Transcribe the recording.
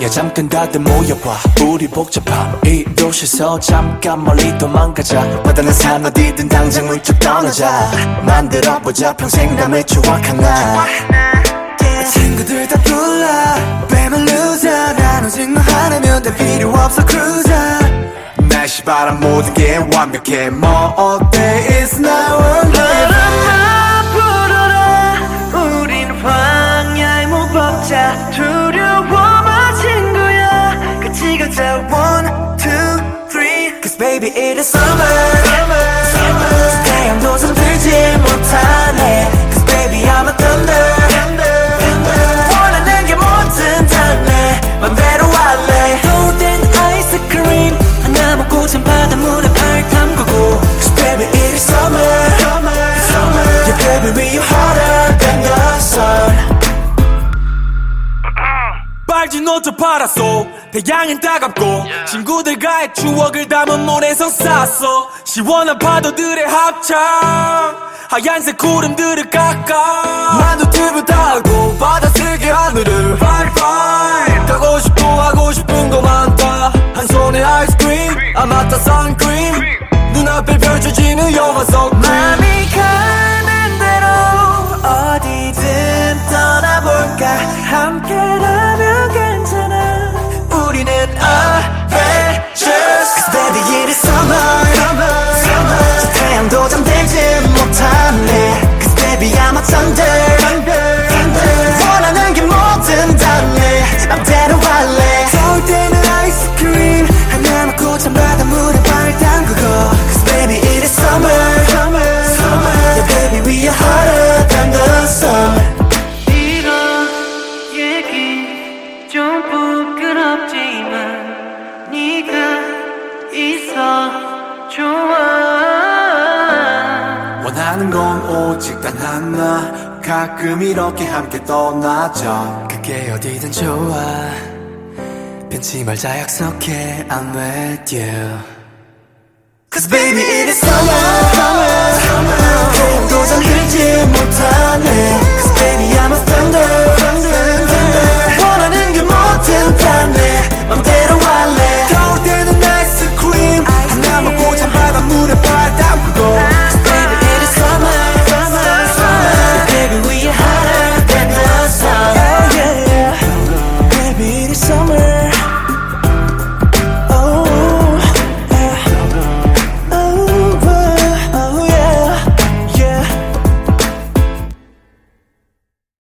잠깐 다들 모여봐. 우리 복잡한 이 도시에서 잠깐 멀리 도망가자. 바다는 산 어디든 당장 훌쩍 떠나자. 만들어보자 평생 남을 추억 하나. 친구들 다 불러 뱀을 루자. 난 오직 너 하나면 다 필요 없어 cruiser. 날씨 바람 모든 게 완벽해. 뭐 어때 it's now or never. 바람아 불어라 우린 황야의 무법자. 두려워마 친구야 같이 가자 one two three. Cause baby it is summer 태양도 잠들지 못하네. Cause baby I'm a thunder 원하는 게 뭐든 다 내 맘대로 할래. golden 아이스크림 하나 먹고 찬 바닷물에 발 담그고. Cause baby it is summer Yeah baby we are hotter than the sun. 빨진 옷도 팔았어. 태양은 따갑고 친구들과의 추억을 담은 모래성 쌌어. 시원한 파도들의 합창 하얀색 구름들을 깎아. 만두집을 달고 받아쓰게 하늘을 Fine fine. 가고 싶고 하고 싶은 거 많다. 한 손에 아이스크림 아마타 선크림 눈앞에 펼쳐지는 영화 속 맘이 가는 대로 어디든 떠나볼까. 함께라면 괜찮아 우리는 Avengers. Cause baby it is summer 저 태양도 잠들지 못하네. Cause baby I'm a thunder 원하는 게 뭐든 다 내 맘대로 할래. 더울 때는 아이스크림 하나 먹고 찬 바닷물에 발 담그고. Cause baby it is summer Yeah baby we are hotter than the sun. 이런 얘기 좀 부끄럽지만 네가 있어 좋아. 원하는 건 오직 단 하나. 가끔 이렇게 함께 떠나자. 그게 어디든 좋아. 변치 말자 약속해 I'm with you. Cause baby it is summer 태양도